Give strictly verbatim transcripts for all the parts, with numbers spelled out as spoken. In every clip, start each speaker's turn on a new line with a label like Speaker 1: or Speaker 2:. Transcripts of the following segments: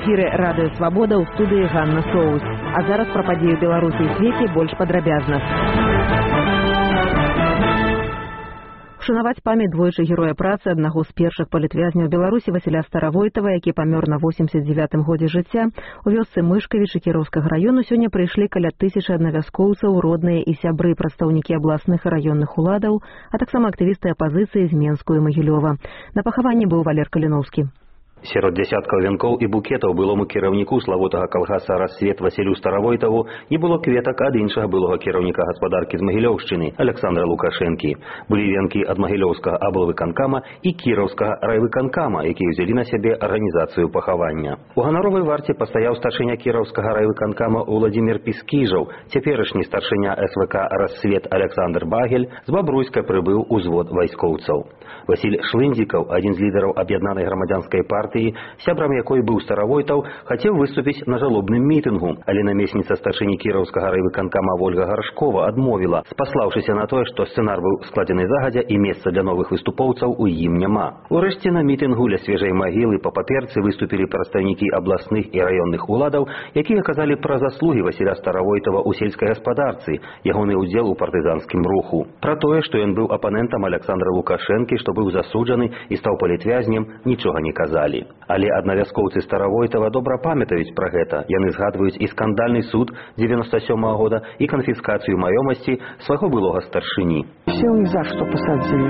Speaker 1: эфіры радыё Свабода, ў студыі Ганна Соус. А зараз пра падзеі Беларусі і свеце больш падрабязна. Ушанаваць памяць двойчы героя працы аднаго з першых палітвязняў Беларусі Васіля Старавойтава, які памёр на восемьдесят девятым годзе жыцця, у вёсцы Мышкавічы Кіроўскага раёну сёння прыйшлі каля тысячы аднавяскоўцаў, родныя і сябры, прадстаўнікі абласных і раённых уладаў, а таксама актывісты апазіцыі з Менску і Магілёва. На пахаванні быў Валер Каліноўскі.
Speaker 2: Сярод дзясяткаў вянкоў і букетаў былому кіраўніку славутага калгаса «Рассвет» Васілю Старавойтаву не было кветак ад іншага былога кіраўніка гаспадаркі з Магілёўшчыны Александра Лукашэнкі. Былі венкі ад магілёўскага аблвыканкама і кіраўскага райвыканкама, якія ўзялі на сябе арганізацыю пахавання. У ганаровай варце пастаяў старшыня кіраўскага райвыканкама Уладзімір Піскіжаў, цяперашні старшыня эс вэ ка «Рассвет» Александр Багель, з Бабруйска прыбыў узвод вайскоўцаў. Васіль Шлындзікаў, адзін з лідараў аб'яднанай грамадзянскай партыі, сябрам якой быў Старавойтаў, хацеў выступіць на жалобным мітынгу, але намесніца старшыні кіраўскага райвыканкама Вольга Гаршкова адмовіла, спаслаўшыся на тое, што сцэнар быў складзены загадзя і месца для новых выступоўцаў у ім няма. Урэшце на мітынгу ля свежай магілы па паперцы выступілі прадстаўнікі абласных і раённых уладаў, якія казалі пра заслугі Васіля Старавойтава ў сельскай гаспадарцы, ягоны ўдзел у партызанскім руху. Пра тое, што ён быў апанентам Александра Лукашэнкі, што быў засуджаны і стаў палітвязнем, нічога не казалі. Але аднавяскоўцы Старавойтава добра памятаюць пра гэта. Яны згадваюць і скандальны суд девяносто сёмага года, і канфіскацыю маёмасці свайго былога старшыні.
Speaker 3: Все ни за что посадили.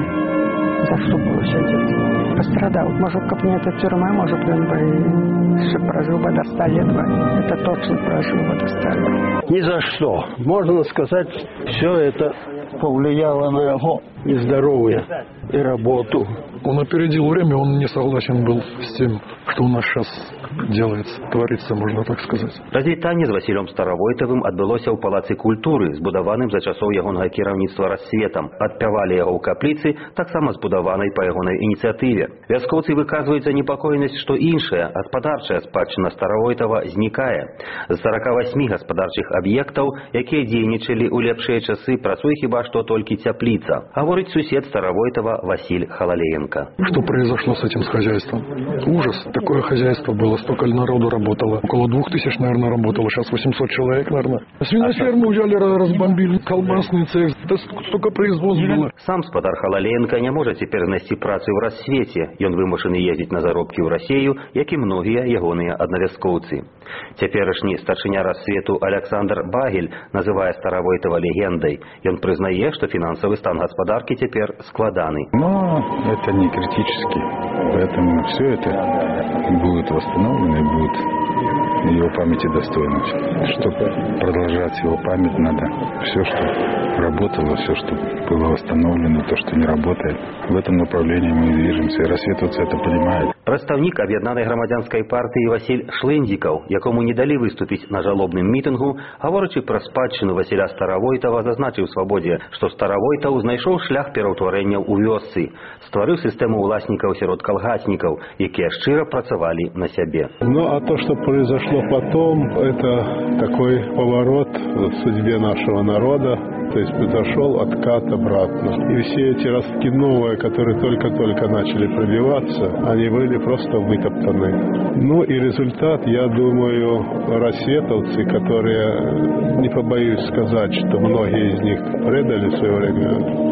Speaker 3: За что было сидеть? Пострадал. Может, как не эта тюрьма, может, он бы еще прожил бы до ста лет. Это точно прожил бы до ста лет.
Speaker 4: Ни за что. Можно сказать, все это повлияло на его и здоровье, и работу.
Speaker 5: Он опередил время, он не согласен был с тем, что у нас сейчас делается, творится, можно так сказать.
Speaker 2: Развітанне з Васілем Старавойтавым адбылося ў палацы культуры, збудаваным за часоў ягонага кіраўніцтва рассветам. Адпявалі яго ў капліцы, таксама збудаванай па ягонай ініцыятыве. Вяскоўцы выказваюць занепакоенасць, што іншая гаспадарчая спадчына Старавойтава знікае. З сорока восьми гаспадарчых аб'ектаў, якія дзейнічалі ў лепшыя часы, працуе хіба што толькі цяпліца. Гаворыць сусед Старавойтава Василь Халалеенко.
Speaker 5: Что произошло с этим с хозяйством? Ужас. Такое хозяйство было. Столько народу работало. Около двух тысяч, наверное, работало. Сейчас восемьсот человек, наверное. Свиноферму взяли, разбомбили. Колбасный цех. Да столько производств было.
Speaker 2: Сам спадар Халалеенко не может теперь нести працу в рассвете. Ён вымушаны ездить на заробки в Россию, як и многие ягоныя аднавяскоўцы. Цяперашні старшыня рассвету Александр Багель, называя Старавойтава легендой, ён признае, что финансовый стан господарки теперь складаны.
Speaker 6: Но это не критически. Поэтому все это будет восстановлено и будет его памяти достойно. Чтобы продолжать его память, надо все, что работало, все, что было восстановлено, то, что не работает. В этом направлении мы движемся. И рассветоваться это понимает.
Speaker 2: Прадстаўнік аб'яднанай грамадзянскай партыі Васіль Шлындзікаў, якому не далі выступіць на жалобным мітынгу, гаворачы пра спадчыну Васіля Старавойтава, зазначыў Свабодзе, што Старавойтаў знайшоў шлях пераўтварэнняў у вёсцы, стварыў сістэму ўласнікаў сярод калгаснікаў, якія шчыра працавалі на сябе.
Speaker 7: Ну а то, что произошло потом, это такой поворот в судьбе нашего народа. То есть произошел откат обратно. И все эти ростки новые, которые только-только начали пробиваться, они были просто вытоптаны. Ну и результат, я думаю, рассветовцы, которые, не побоюсь сказать, что многие из них предали в свое время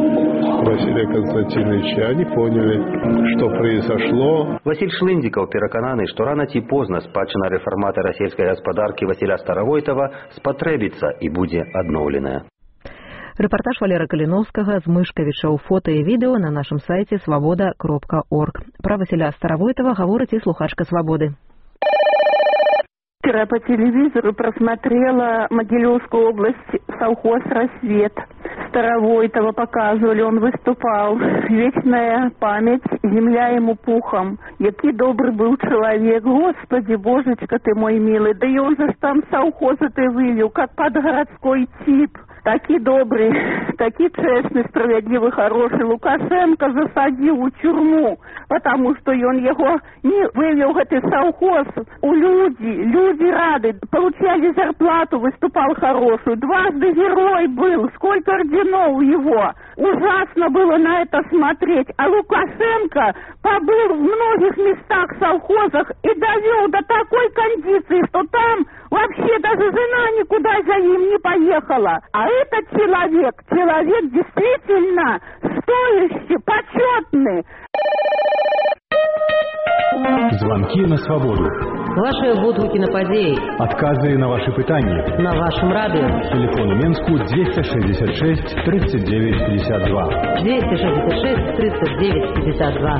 Speaker 7: Василия Константиновича, они поняли, что произошло.
Speaker 2: Василь Шлындзікаў перакананы, што рана ці позна спадчына рэфарматара сельскай гаспадаркі Васіля Старавойтава спатрэбіцца і будзе адноўленая.
Speaker 1: Рэпартаж Валера Каліноўскага з Мышкавічаў, фота і відэо на нашым сайце свабода кропка орг. Пра Васіля Старавойтава гаворыць і слухачка Свабоды.
Speaker 8: Вчера по телевизору просмотрела Могилевскую область, совхоз «Рассвет». Старовойтова показывали, он выступал. Вечная память, земля ему пухом. Який добрый был человек, Господи, Божечка ты мой милый, да и он же там совхоза ты вывел, как под городской тип. Такі добрый, такі честный, справедливый, хороший. Лукашенко засадил у тюрьму, потому что он его не вывел в этот совхоз. У люди, люди рады, получали зарплату, выступал хорошую. Дважды герой был, сколько орденов его. Ужасно было на это смотреть. А Лукашенко побыл в многих местах, совхозах и довел до такой кондиции, что там вообще даже жена никуда за ним не поехала. А этот человек, человек действительно стоящий, почетный.
Speaker 9: Звонки на свободу.
Speaker 10: Ваши водгуки на подеи.
Speaker 9: Отказы на ваши пытания.
Speaker 10: На вашем радио.
Speaker 9: Телефон у Менску двести шестьдесят шесть тридцать девять пятьдесят два.
Speaker 10: двести шестьдесят шесть тридцать девять пятьдесят два.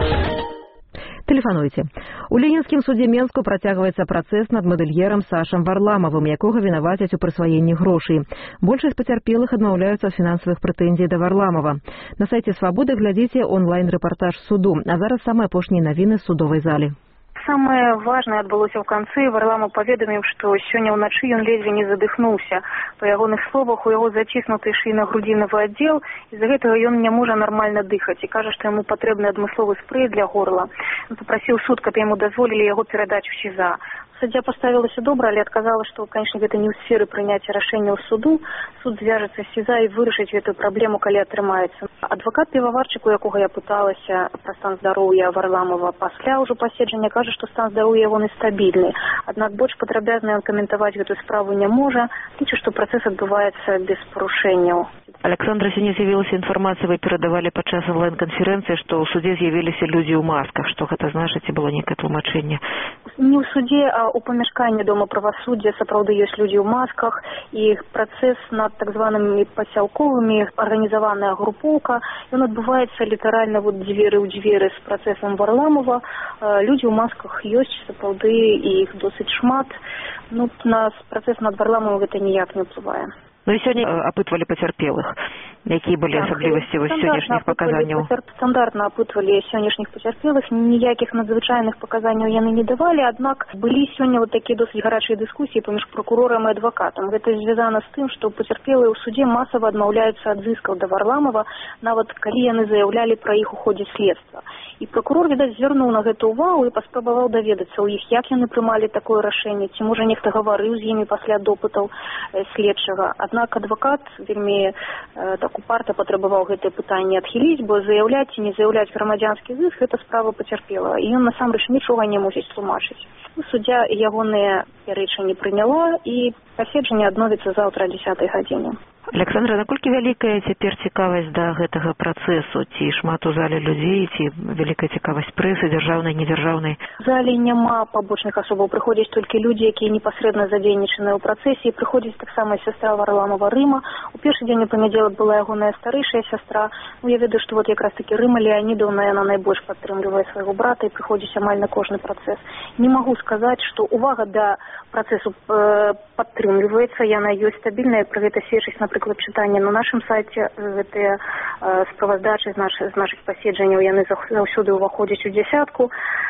Speaker 1: Тэлефануйце. У ленінскім судзе Менску працягваецца працэс над мадэльерам Сашам Варламавым, якога вінавацяць у прысваенні грошай. Большасць пацярпелых адмаўляюцца ад фінансавых прэтэнзій да Варламава. На сайце Свабоды глядзіце онлайн-рэпартаж суду. А зараз самыя апошнія навіны з судовай залі.
Speaker 11: Самое важное адбылося ў канцы. Варламов паведаміў, што сёння ўначы ён ледзьве не задыхнуўся. Па ягоных словах, у яго заціснуты шыйна-грудзінавы аддзел, і з-за гэтага ён не можа нармальна дыхаць і кажа, што яму патрэбны адмысловы спрэй для горла. Ён папрасіў суд, каб яму дазволілі яго перадаць у СІЗА. Суддзя паставілася добра, але адказала, што, канешне, гэта не ў сферы прыняцця рашэнняў суду. Суд звяжацца з СІЗА і вырашыць гэтую праблему, калі атрымаецца. Адвакат піваварчык, у якога я пыталася пра стан здароўя Варламова пасля ўжо паседжання, кажа, што стан здароўя яго нестабільны. Аднак больш падрабязна ён каментаваць гэтую справу не можа, лічыць, што працэс адбываецца без парушэнняў.
Speaker 12: Александра, сёння з'явілася інфармацыя, вы перадавалі падчас онлайн-канферэнцыі, што ў судзе з'явіліся людзі ў масках. Што гэта значыць, ці было нейкае тлумачэнне?
Speaker 11: Не ў судзе, а ў памяшканні дома правасуддзя сапраўды ёсць людзі ў масках, і працэс над так званымі пасялковымі, арганізаваная групоўка, ён адбываецца літаральна вот дзверы ў дзверы з працэсам Варламова. Людзі ў масках ёсць сапраўды, і іх досыць шмат. Ну, на працэс над Варламовым гэта ніяк не ўплывае.
Speaker 12: Ну і сёння апытвалі пацярпелых. Якія былі асаблівасці вось сённяшніх паказанняў?
Speaker 11: Стандартна апытвалі сённяшніх пацярпелых, ніякіх надзвычайных паказанняў яны не давалі, аднак былі сёння вот такія досыць гарачыя дыскусіі паміж прокурорам і адвакатам. Гэта звязана з тым, што пацярпелыя ў судзе масава адмаўляюцца ад зыскаў да Варламова, нават калі яны заяўлялі пра іх у ходзе следства. І прокурор, відаць, звярнуў на гэта ўвагу і паспрабаваў даведацца ў іх, як яны прымалі такое рашэнне, ці можа нехта гаварыў з імі пасля допытаў следчага. Аднак адвакат вельмі так упарта патрабаваў гэтае пытанне адхіліць, бо заяўляць ці не заяўляць грамадзянскі зыск гэта справа пацярпелага, і ён насамрэч нічога не мусіць тлумачыць. Суддзя ягоныя пярэчанні прыняла, і паседжанне адновіцца заўтра о дзесятай гадзіне.
Speaker 12: Александра, наколькі вялікая цяпер цікавасць да гэтага працэсу? Ці шмат у зале людзей, ці вялікая цікавасць прэсы, дзяржаўнай, недзяржаўнай?
Speaker 11: У зале няма пабочных асобаў, прыходзяць толькі людзі, якія непасрэдна задзейнічаныя ў працэсе, і прыходзіць таксама сястра Варламова Рыма. У першы дзень у панядзелак была ягоная старэйшая сястра. Ну, я ведаю, што вот якраз такі Рыма Леанідаўна, яна найбольш падтрымлівае свайго брата і прыходзіць амаль на кожны працэс. Не магу сказаць, што увага да працэсу э, падтрымліваецца, яна ёсць стабільная, пры гэта сведчыць, напрыклад, чытанне на нашым сайце, гэтыя э, справаздачы з, наш, з нашых паседжанняў, яны заўсёды ўваходзяць у дзясятку, э,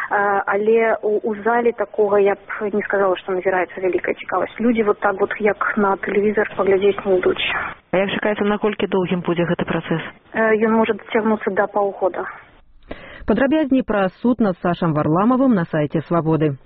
Speaker 11: але у, у зале такога я б не сказала, што назіраецца вялікая цікавасць. Людзі вот так вот, як на тэлевізор, паглядзець не ідуць.
Speaker 12: А як чакаецца, наколькі доўгім будзе гэты працэс?
Speaker 11: Э, ён можа дацягнуцца да паўгода.
Speaker 1: Падрабязней пра суд над Сашам Варламовым на сайце Свабоды.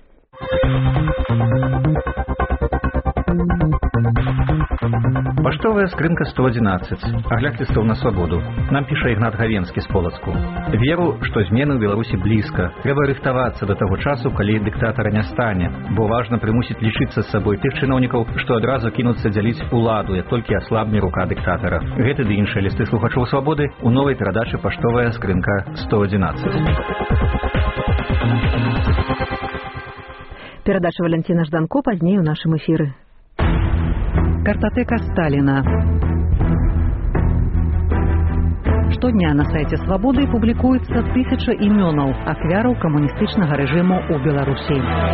Speaker 13: Паштовая скрынка сто адзінаццаць. Агляд лістоў на свабоду. Нам піша Ігнат Гавенскі з Полацку. Веру, што змены ў Беларусі блізка. Трэба рыхтавацца да таго часу, калі дыктатара не стане, бо важна прымусіць лічыцца з сабой тых чыноўнікаў, што адразу кінуцца дзяліць уладу, як толькі аслабне рука дыктатара. Гэты ды іншыя лісты слухачоў свабоды ў новай перадачы Паштовая скрынка сто адзінаццаць.
Speaker 1: Перадача Валентина Жданко пазней у нашым эфіры.
Speaker 14: Картотека Сталина. Штодня на сайте Свободы публікуецца тысяча імёнаў ахвяраў камуністычнага рэжыму ў Беларусі.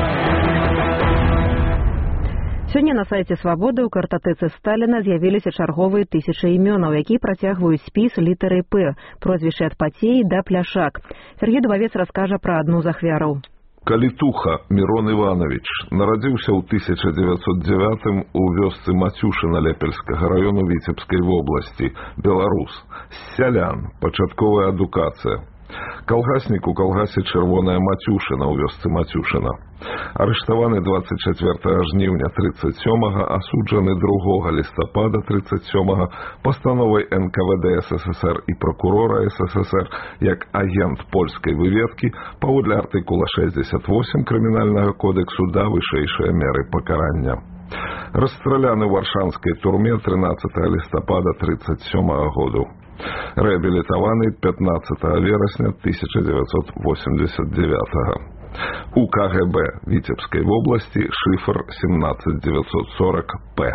Speaker 1: Сёння на сайце Свабоды ў картатэцы Сталіна з'явіліся чарговыя тысячы імёнаў, якія працягваюць спіс літарай П, прозвішчы ад Пацей да Пляшак. Сергей Дубавец раскажа пра адну з ахвяраў.
Speaker 15: Калітуха Мірон Іванович нарадзіўся ў тысяча дзевяцьсот дзевятым у вёсцы Мацюшына Лепельскага раёну Віцебскай вобласці, беларус, з сялян, пачатковая адукацыя. Калгаснік у калгасе «Чырвоная Мацюшына» ў вёсцы Мацюшына. Арыштаваны двадцать чацвёртага жніўня тридцать сёмага, асуджаны другога лістапада тридцать сёмага пастановай эн ка вэ дэ эс эс эс эр і прокурора эс эс эс эр як агент польскай выведкі паводле артыкула шэсцьдзесят восемь крымінальнага кодексу да вышэйшыя меры пакарання. Расстраляны ў варшанскай турме трынаццатага лістапада тридцать сёмага году. Рэабілітаваны пятнаццатага верасня тысяча девятьсот восемьдесят девятага. У ка гэ бэ Віцебскай вобласці шифр семнадцать девятьсот сорок пэ.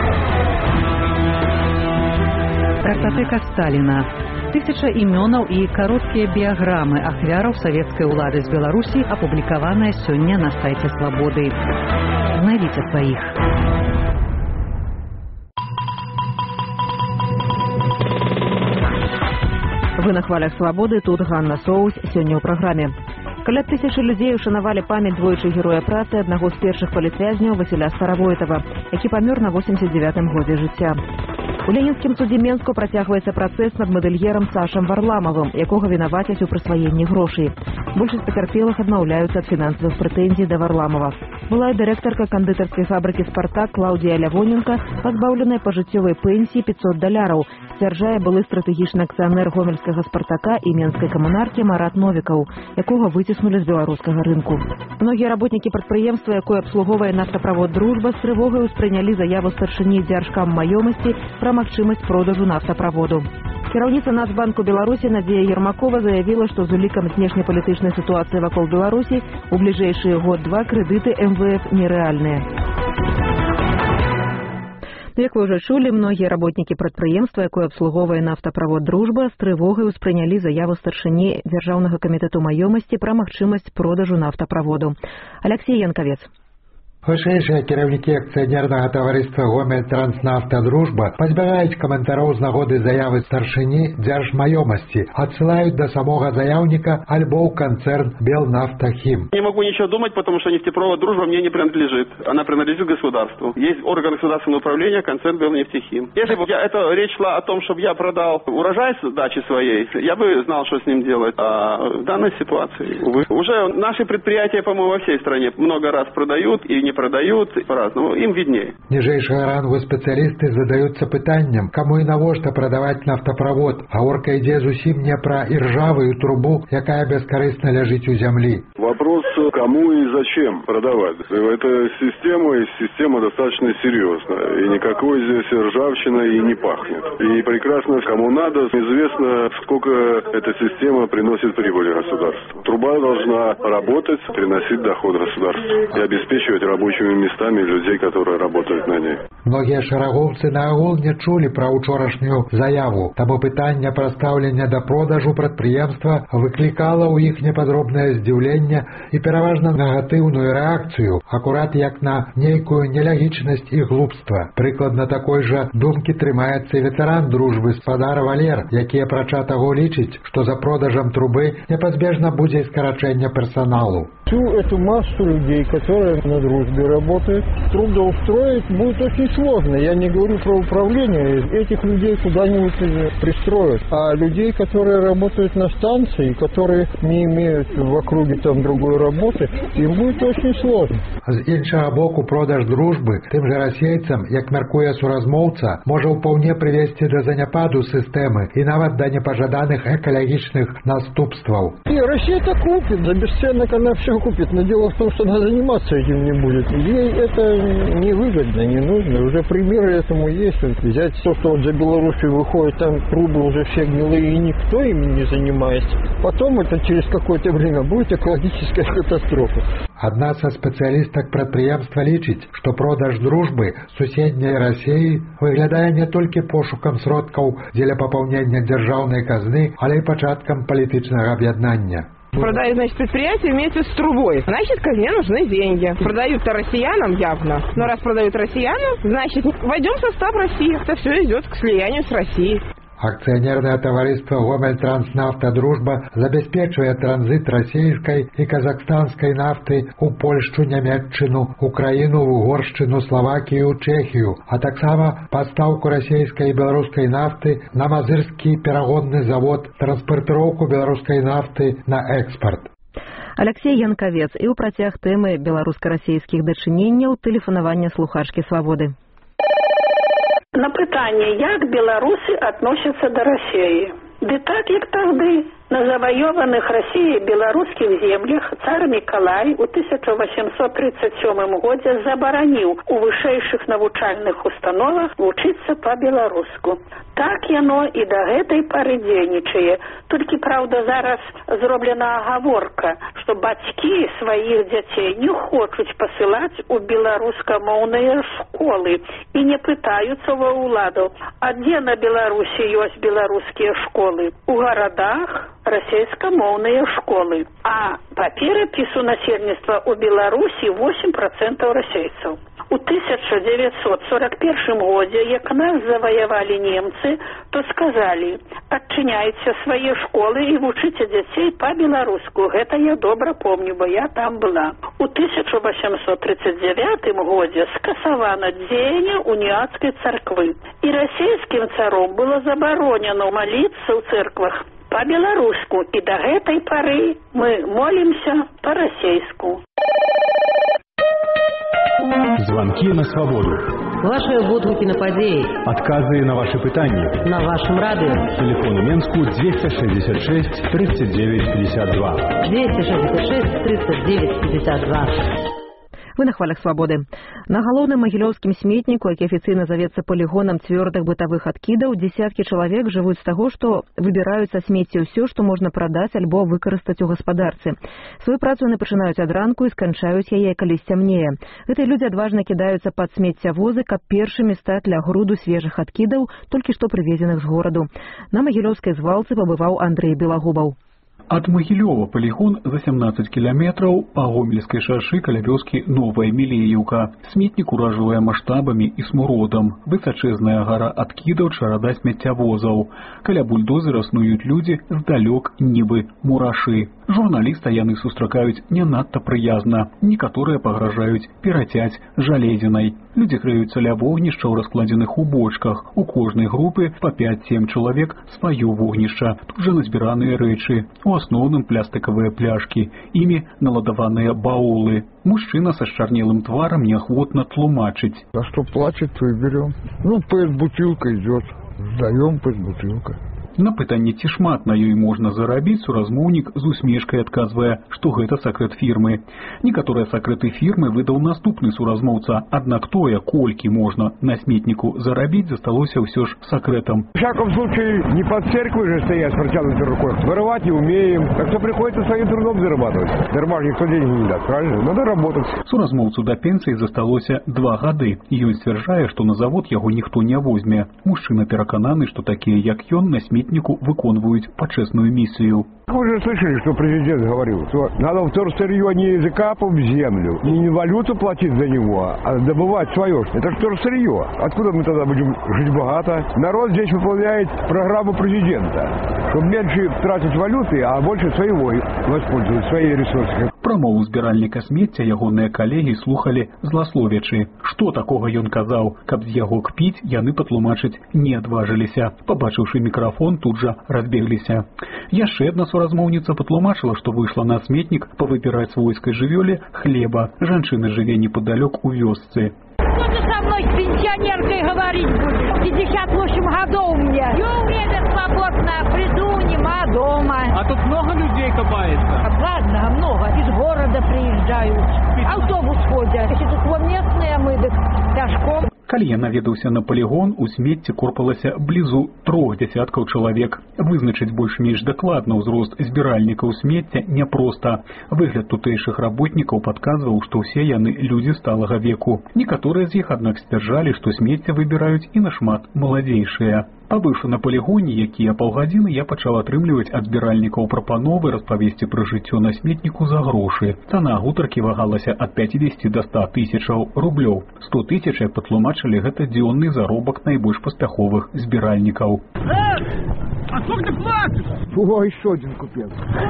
Speaker 14: Картатэка Сталіна. Тысяча імёнаў і кароткія біяграмы ахвяраў савецкай улады з Беларусі апублікаваныя сёння на сайце Свабоды. Знайдзіце сваіх.
Speaker 1: Вы на хвалях Свабоды, тут Ганна Соус, сёння ў праграме. Каля тысячы людзей ушанавалі памяць двойчы героя працы аднаго з першых палітвязняў Васіля Старавойтава, які памёр на восемьдесят девятым годзе жыцця. У ленінскім судзе Менску працягваецца працэс над мадэльерам Сашам Варламавым, якога вінавацяць у прысваенні грошай. Большасць пацярпелых адмаўляюцца ад фінансавых прэтэнзій да Варламава. Былая дырэктарка кандытарскай фабрыкі «Спартак» Клаўдія Лявоненка пазбаўленая пажыццёвай пенсіі пятьсот даляраў, сцвярджае былы стратэгічны акцыянер гомельскага «Спартака» і менскай камунаркі Марат Новікаў, якога выціснулі з беларускага рынку. Многія работнікі прадпрыемства, якое абслугоўвае нафтаправод «Дружба», з трывогай успрынялі заяву старшыні дзяржкаммаёмасці пра магчымасць продажу нафтаправоду. Кіраўніца Нацбанку Беларусі Надзея Ермакова заявіла, што з улікам знешнепалітычнай сітуацыі вакол Беларусі у бліжэйшыя год-два крэдыты эм вэ эф нерэальныя. Як вы ўжо чулі, многія работнікі прадпрыемства, якое абслугоўвае нафтаправод «Дружба», з трывогай успрынялі заяву старшыні Дзяржаўнага камітэту маёмасці пра магчымасць продажу нафтаправоду. Алексей Янкавец.
Speaker 16: Вышэйшыя кіраўнікі акцыянернага таварыства «Гомель Транснафта Дружба» пазбягаюць каментароў з нагоды заявы старшыні дзяржмаёмасці, адсылаюць да самога заяўніка альбо ў канцэрн «Белнафтахим».
Speaker 17: Не могу ничего думать, потому что нефтепровод «Дружба» мне не принадлежит. Она принадлежит государству. Есть орган государственного управления, концерн «Белнефтехим». Если бы я, это речь шла о том, чтобы я продал урожай с дачи своей, я бы знал, что с ним делать. А в данной ситуации, увы. Уже наши предприятия, по-моему, во всей стране много раз продают и не продают по-разному, им виднее.
Speaker 16: Ніжэйшага рангу спецыялісты задаюцца пытаннем, каму і навошта прадаваць нафтаправод. Гаворка ідзе зусім не пра іржавую трубу, якая бескарысна ляжыць у зямлі.
Speaker 18: Вопрос, кому и зачем продавать. Эта система, и система достаточно серьезная. И никакой здесь ржавчины и не пахнет. И прекрасно, кому надо, известно, сколько эта система приносит прибыли государству. Труба должна работать, приносить доход государству и обеспечивать рабочими местами людей, которые работают на ней.
Speaker 16: Многія шарагоўцы наогул не чулі пра ўчорашнюю заяву, таму пытанне пра стаўленне да продажу прадпрыемства выклікала ў іх непадробнае здзіўленне і пераважна негатыўную рэакцыю, акурат як на нейкую нелягічнасць і глупства. Прыкладна такой жа думкі трымаецца і ветэран дружбы спадар Валер, які апрача таго лічыць, што за продажам трубы непазбежна будзе скарачэнне персаналу.
Speaker 19: Всю эту массу людей, которые на дружбе работают, трудоустроить будет очень сложно. Я не говорю про управление, этих людей куда-нибудь пристроят. А людей, которые работают на станции, которые не имеют в округе там другой работы, им будет очень сложно.
Speaker 16: З іншага боку, продаж дружбы тым жа расейцам, як мяркуе суразмоўца, можа ўпаўне прывесці да заняпаду сістэмы і нават да непажаданых экалагічных наступстваў.
Speaker 19: И Россия это купит, за бесценок она все купит, но дело в том, что она заниматься этим не будет. Ей это невыгодно, не нужно. Уже примеры этому есть. Вот взять то, что вот за Белоруссию выходит, там трубы уже все гнилые, и никто ими не занимается. Потом это через какое-то время будет экологическая катастрофа.
Speaker 16: Адна са спецыялістак прадпрыемства лічыць, што продаж дружбы суседняй Расіі выглядае не толькі пошукам сродкаў дзеля папаўнення дзяржаўнай казны, але і пачаткам палітычнага аб'яднання.
Speaker 20: Продают, значит, предприятие вместе с трубой. Значит, казне нужны деньги. Продают-то россиянам явно. Но раз продают россиянам, значит, войдем в состав России. Это все идет к слиянию с Россией.
Speaker 16: Акционерное товариство «Гомельтранснафта Дружба» забеспечивает транзит российской и казахстанской нафты у Польшу, Нямецчину, Украину, Угорщину, Словакию, Чехию, а таксама поставку российской и белорусской нафты на Мазырский перегонный завод, транспортировку белорусской нафты на экспорт.
Speaker 1: Алексей Янковец і ў працяг тэмы беларуска-расійскіх дачыненняў тэлефанавання слухачкі «Свабоды».
Speaker 21: На пытанне, як беларусы относятся до России. Ды так, як тагды на завоеванных Россией белорусских землях царь Николай у тысяча восемьсот тридцать сёмым годзе забараніў у вышэйшых навучальных установах вучыцца по-беларуску. Так яно і до гэтай пары дзейнічае. Толькі, праўда, зараз зроблена агаворка, што бацькі сваіх дзяцей не хочуць пасылаць у беларускамоўныя школы і не пытаюцца ва ўладаў, а дзе на Беларусі ёсць беларускія школы? У гарадах расійскамоўныя школы. А па перапісу насельніцтва ў Беларусі восемь процентов расейцаў. У тысяча девятьсот сорок первом годзе, як нас заваявалі немцы, то сказалі: адчыняйце свае школы і вучыце дзяцей па-беларуску. Гэта я добра помню, бо я там была. У тысяча восемьсот тридцать девятом годзе скасавана дзеянне уніяцкай царквы. І расійскім царом было забаронена маліцца ў церквах по-беларуску. І до гэтай пары мы молимся по-расейску.
Speaker 9: Звонки на свободу.
Speaker 10: Ваши водгуки на подеи.
Speaker 9: Отказы на ваши пытания.
Speaker 10: На вашем радио.
Speaker 9: Телефон у Менску двести шестьдесят шесть тридцать девять пятьдесят два.
Speaker 10: двести шестьдесят шесть тридцать девять пятьдесят два.
Speaker 1: Вы на хвалях свабоды. На галоўным магілёўскім сметніку, які афіцыйна завецца полігонам цвёрдых бытавых адкідаў, десяткі чалавек жывуць з таго, што выбіраюць са смецця ўсё, што можна прадаць альбо выкарыстаць у гаспадарцы. Сваю працу яны пачынаюць ад ранку і сканчаюць яе, калі сцямнее. Гэтыя людзі адважна кідаюцца пад смеццявозы, каб першымі стаць ля груду свежых адкідаў, толькі што прывезеных з гораду. На магілёўскай звалцы пабываў Андрэй Белагубаў.
Speaker 22: Ад Магілёва полігон за сямнаццаць кіламетраў па гомельскай шашы каля вёскі Новая Мілееўка. Сметнік уражвае маштабамі і смуродам. Высачэзная гара адкідаў, чарада смеццявозаў. Каля бульдозера снуюць людзі здалёк нібы мурашы. Журналіста яны сустракаюць не надта прыязна. Некаторыя пагражаюць перацяць жалезінай. Людзі грэюцца ля вогнішча ў раскладзеных у бочках. У кожнай групы па пяць-сем чалавек сваё вогнішча. Тут жа назбіраныя рэчы. У асноўным плястыкавыя пляшкі, імі наладаваныя баулы. Мужчына са шчарнелым тварам неахвотна тлумачыць.
Speaker 19: А что плачет, то и берем. Ну, пэт-бутылка идет. Сдаем пэт-бутылка.
Speaker 22: На пытанне, ці шмат на ёй можна зарабіць, суразмоўнік з усмешкай адказвае, што гэта сакрэт фірмы. Некаторыя сакрэты фірмы выдаў наступны суразмоўца, аднак тое, колькі можна на сметніку зарабіць, засталося ўсё ж сакрэтам.
Speaker 23: В всяком случае, не под церковью же стоять с протянутой рукой. Воровать не умеем, так что приходится своим трудом зарабатывать. Дарма никто деньги не даст, правильно? Надо работать.
Speaker 22: Суразмоўцу да пенсіі засталося два гады. Ён сцвярджае, што на завод яго ніхто не возьме. Мужчына перакананы, што такія, як ён, на сметніку выконваюць пачэсную миссию.
Speaker 23: Вы же слышали, что президент говорил, что надо вторсырье не закапывать в землю, не валюту платить за него, а добывать свое. Это же вторсырье. Откуда мы тогда будем жить богато? Народ здесь выполняет программу президента, чтобы меньше тратить валюты, а больше своего воспользовать, свои ресурсы.
Speaker 22: Прамову збіральніка смецця ягоныя калегі слухалі зласловячы. Што такога ён казаў, каб з яго кпіць, яны патлумачыць не адважыліся. Пабачыўшы мікрафон, тут жа разбегліся. Яшчэ адна суразмоўніца патлумачыла, што выйшла на сметнік павыбіраць свойскай жывёле хлеба. Жанчына жыве непадалёк у вёсцы.
Speaker 24: Что ты со мной с пенсионеркой говорить будешь? пятьдесят восемь годов мне. Все время свободное, приду, нема дома.
Speaker 25: А тут много людей копается?
Speaker 24: Ладно, много. Из города приезжают. Автобус ходят. Если тут вот местные, мы так пешком.
Speaker 22: Калі я наведаўся на полігон, у смецці корпалася блізу трох дзясяткаў чалавек. Вызначыць больш-менш дакладна ўзрост збіральнікаў смецця няпроста. Выгляд тутэйшых работнікаў падказваў, што ўсе яны людзі сталага веку. Некаторыя з іх, аднак, сцвярджалі, што смецця выбіраюць і нашмат маладзейшыя. Пабыўшы на полігоне, якія паўгадзіны, я пачаў атрымліваць ад збіральнікаў прапановы распавесці пра жыццё на сметніку за грошы. Цана гутаркі вагалася ад пяцідзесяці да ста тысячаў рублёў. сто тысяч, як патлумачылі, гэта дзённы заробак найбольш паспяховых збіральнікаў.
Speaker 24: Э,
Speaker 23: А сколько ты платишь? О, еще один купец.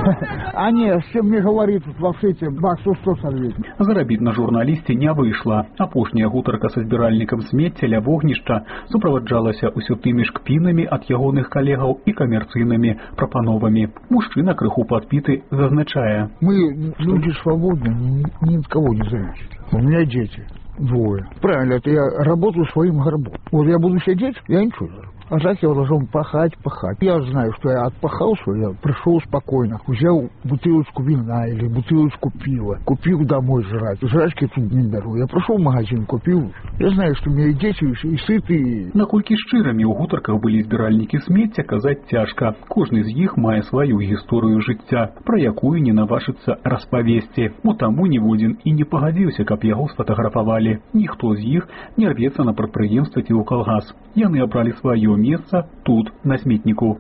Speaker 23: А не, с чем мне говорит во все эти баксу сто сорвет.
Speaker 22: Зарабіць на журналісце не выйшла. Апошняя гутарка са збіральнікам смецця ля вогнішча суправаджалася ўсё тымі ж кпінамі ад ягоных калегаў і камерцыйнымі прапановамі. Мужчына крыху падпіты зазначае:
Speaker 23: Мы люди свободны, ни, ни от кого не зависит. У меня дети двое. Правильно, это я работаю своим горбом. Вот я буду сидеть, я ничего не заработаю. А так я должен пахать, пахать. Я знаю, что я отпахал свое, я пришел спокойно, взял бутылочку вина или бутылочку пива, купил домой жрать. Жрачки тут не беру. Я прошел в магазин, купил. Я знаю, что у меня и дети, и сытые.
Speaker 22: Наколькі шчырамі ў гутарках былі збіральнікі смецця, казаць цяжка. Кожны з іх мае сваю гісторыю жыцця, пра якую не наважыцца распавесці. Мо таму ніводзін і не пагадзіўся, каб яго сфатаграфавалі. Ніхто з іх не рвецца на прадпрыемства ці ў калгас. Яны абралі сваё месца тут, на сметніку.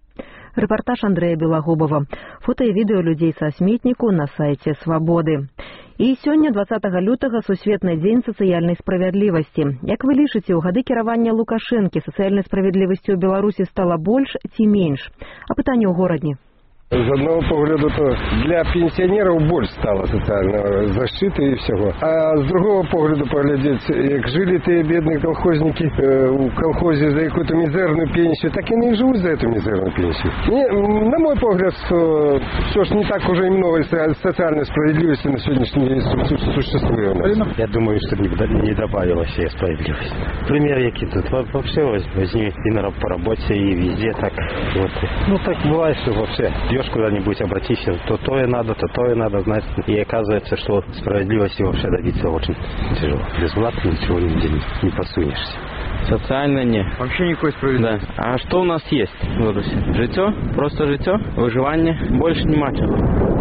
Speaker 1: Рэпартаж Андрэя Белагубова. Фота і відэо людзей са сметніку на сайце Свабоды. І сёння дваццатага лютага сусветны дзень сацыяльнай справядлівасці. Як вы лічыце, у гады кіравання Лукашэнкі сацыяльнай справядлівасці ў Беларусі стала больш ці менш? А пытанне ў горадні.
Speaker 3: З одного погляду, то для пенсионеров больше стало социального защиты и всего. А с другого погляду поглядеть, как жили те бедные колхозники э, в колхозе за какую-то мизерную пенсию, так и не живут за эту мизерную пенсию. Не, на мой погляд, что все ж не так уже и много социальной справедливости на сегодняшний день существует.
Speaker 4: Я думаю, что не добавилось ей справедливости. Пример який тут вообще возьми и на, по работе, и везде так. Вот. Ну так бывает, что вообще куда-нибудь обратишься, то то и надо, то то и надо знать. И оказывается, что справедливости вообще добиться очень тяжело. Без власти ничего нигде не, не посунешься.
Speaker 5: Социально не.
Speaker 4: Вообще никакой справедливости.
Speaker 5: Да. А что у нас есть в Беларуси? Житё? Просто житё? Выживание? Больше нема чего.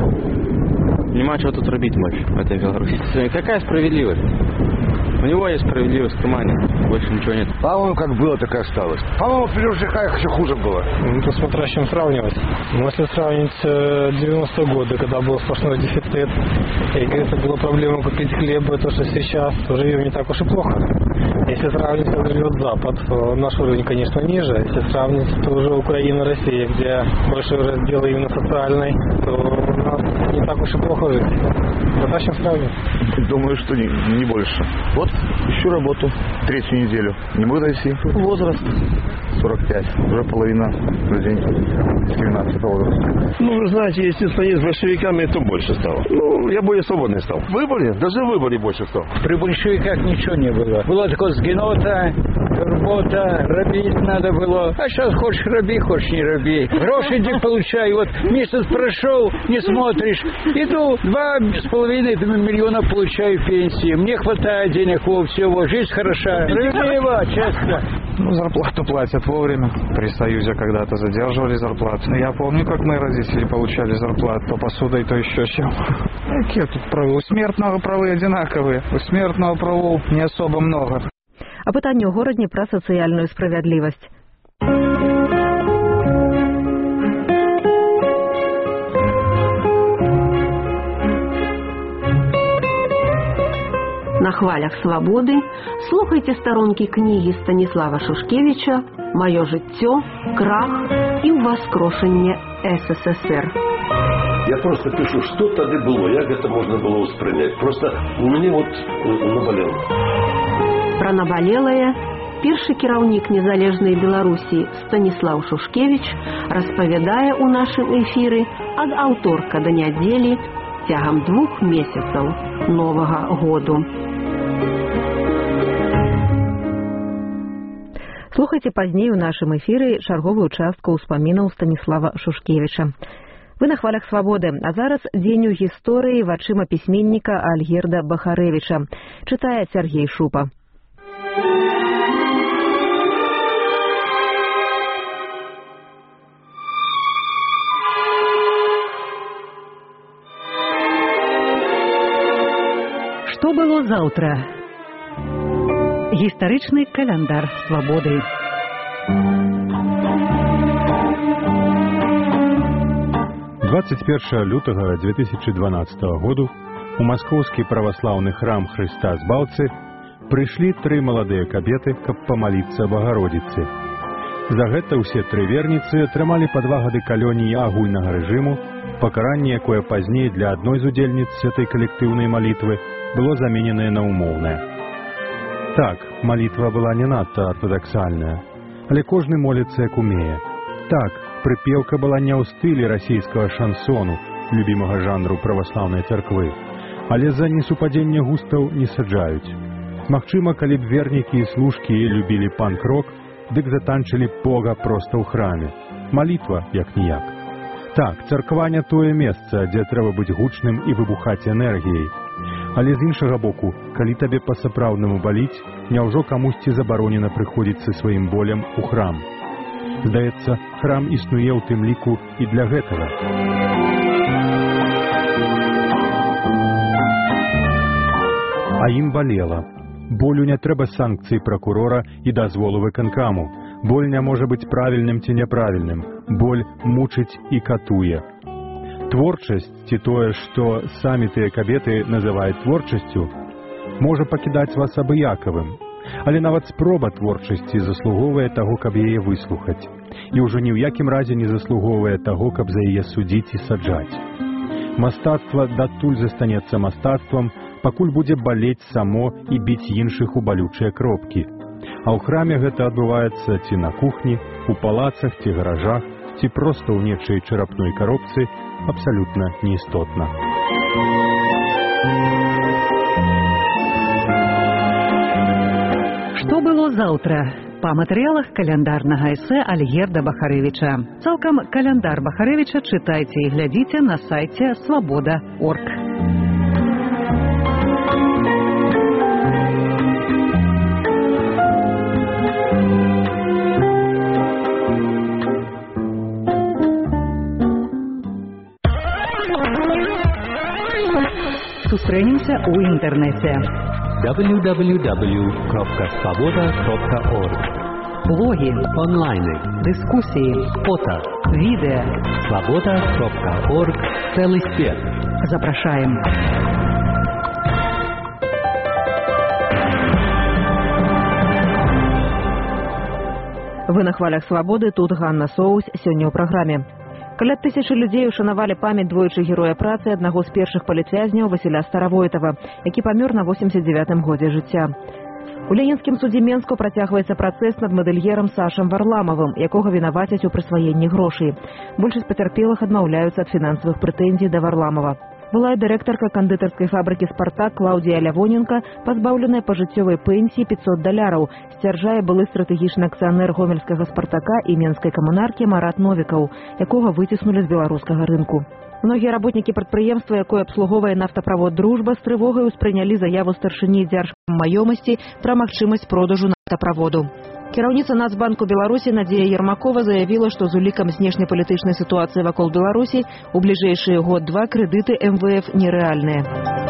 Speaker 5: Нема чего тут робить больше в этой Беларуси. Какая справедливость? У него есть справедливость в кармане, больше ничего нет.
Speaker 23: По-моему, как было, так и осталось. По-моему, при ЖКХ еще хуже было.
Speaker 5: Ну, то смотря с чем сравнивать. Но если сравнить девяностые годы, когда был сплошной дефицит, и это была проблема купить хлеб, то, что сейчас живем не так уж и плохо. Если сравнить, как живет Запад, наш уровень, конечно, ниже. Если сравнить, то уже Украина, Россия, где большой раздел именно социальный, то у нас не так уж и плохо жить. Смотря с чем сравнивать.
Speaker 23: Думаю, что не, не больше. Вот, ищу работу третью неделю. Не могу найти. Возраст сорок пять. Уже половина людей дискриминации по возрасту.
Speaker 4: Ну, вы знаете, если сравнить с большевиками, то больше стало. Ну, я более свободный стал.
Speaker 23: В выборе? Даже в выборе больше стал.
Speaker 6: При большевиках ничего не было. Было такое сгинота, работа, робить надо было. А сейчас хочешь раби, хочешь не раби. Гроши иди получай. Вот месяц прошел, не смотришь. Иду, два с половиной миллиона получаю пенсии. Мне хватает денег у всего. Жизнь хороша. Справедливо, честно.
Speaker 5: Ну, зарплату платят вовремя. При Союзе когда-то задерживали зарплату. Я помню, как мои родители получали зарплату. То посудой, то еще чем. Какие тут правы? У смертного правы одинаковые. У смертного правов не особо много.
Speaker 1: А пытанне ў горадні пра сацыяльную справядлівасць.
Speaker 7: На хвалях свободы слухайте сторонки книги Станислава Шушкевича «Мое жыццё, крах и уваскрошэнне СССР».
Speaker 26: Я просто пишу, что тогда было, як это можно было воспринять. Просто мне вот наболело.
Speaker 7: Про наболелае першы кіраўнік незалежнай Беларусі Станислав Шушкевич распавядае ў нашым эфіры ад аўторка да нядзелі цягам двух месяцаў новага году.
Speaker 1: Слухайце пазней у нашым эфіры чарговую частку ўспамінаў Станислава Шушкевича. Вы на хвалях свободы, а зараз дзень у гісторыі вачыма пісьменніка Альгерда Бахарэвіча. Чытае Сергей Шупа.
Speaker 14: Што было заўтра? Гістарычны каляндар свабоды.
Speaker 9: двадцать первого лютага две тысячи дванадцатого году у маскоўскі праваслаўны храм Хрыста Збаўцы прыйшлі тры маладыя кабеты, каб памаліцца Багародзіцы. За гэта ўсе тры верніцы атрымалі па два гады калоніі агульнага рэжыму, пакаранне, якое пазней для адной з удзельніц этой калектыўнай малітвы было замененае на умоўнае. Так, малітва была не надта артадаксальная, але кожны моліцца як умее. Так, прыпеўка была не ў стылі расійскага шансону, любімага жанру праваслаўнай царквы, але за несупадзенне густаў не саджаюць. Магчыма, калі б вернікі і служкі любілі панк-рок, дык затанчылі Бога проста ў храме. Малітва, як ніяк. Так, царква не тое месца, дзе трэба быць гучным і выбухаць энергіяй. Але з іншага боку, калі табе па-сапраўднаму баліць, няўжо камусьці забаронена прыходзіць са сваім болем у храм? Здаецца, храм існуе ў тым ліку і для гэтага. А ім балела. Болю не трэба санкцый пракурора і дазволу выканкаму. Боль не можа быць правільным ці няправільным. Боль мучыць і катуе. Творчасць, ці тое, што самі тыя кабеты называюць творчасцю, можа пакідаць вас абыякавым. Але нават спроба творчасці заслугоўвае таго, каб яе выслухаць. І ўжо ні ў якім разе не заслугоўвае таго, каб за яе судзіць і саджаць. Мастацтва датуль застанецца мастацтвам, пакуль будзе балець само і біць іншых у балючыя кропкі. А ў храме гэта адбываецца ці на кухні, у палацах ці гаражах, ці проста ў нечай чарапной каробцы, абсалютна неістотна.
Speaker 14: Што было заўтра? Па матэрыялах каляндарнага эсэ Альгерда Бахарэвіча. Цалкам каляндар Бахарэвіча чытайце і глядзіце на сайце свабода точка орг. Сустрэнемся ў інтэрнэце.
Speaker 2: дабл ю дабл ю дабл ю крапка свабода крапка орг.
Speaker 14: Блогі,
Speaker 2: онлайны,
Speaker 14: дыскусіі,
Speaker 2: фото,
Speaker 14: відэа.
Speaker 2: свабода крапка орг. Цэлы свет.
Speaker 14: Запрашаем.
Speaker 1: Вы на хвалях свабоды, тут Ганна Соус, сёння ў праграме. Каля тысячы людзей ушанавалі памяць двойчы героя працы аднаго з першых палітвязняў Васіля Старавойтава, які памёр на восемьдесят девятым годзе жыцця. У Ленінскім судзе Менску працягваецца працэс над мадэльерам Сашам Варламавым, якога вінавацяць у прысваенні грошай. Большасць пацярпелых адмаўляюцца ад фінансавых прэтэнзій да Варламава. Былая дырэктарка кандытарскай фабрыкі «Спартак» Клаўдія Лявоненка, пазбаўленая пажыццёвай пенсіі пятьсот даляраў, сцвярджае былы стратэгічны акцыянер гомельскага «Спартака» і менскай камунаркі Марат Новікаў, якога выціснулі з беларускага рынку. Многія работнікі прадпрыемства, якое абслугоўвае нафтаправод «Дружба», з трывогай успрынялі заяву старшыні дзяржмаёмасці пра магчымасць продажу нафтаправоду. Кіраўніца Нацбанку Беларусі Надзея Ермакова заявіла, што з улікам знешнепалітычнай сітуацыі вакол Беларусі ў бліжэйшыя год-два крэдыты эм вэ эф нерэальныя.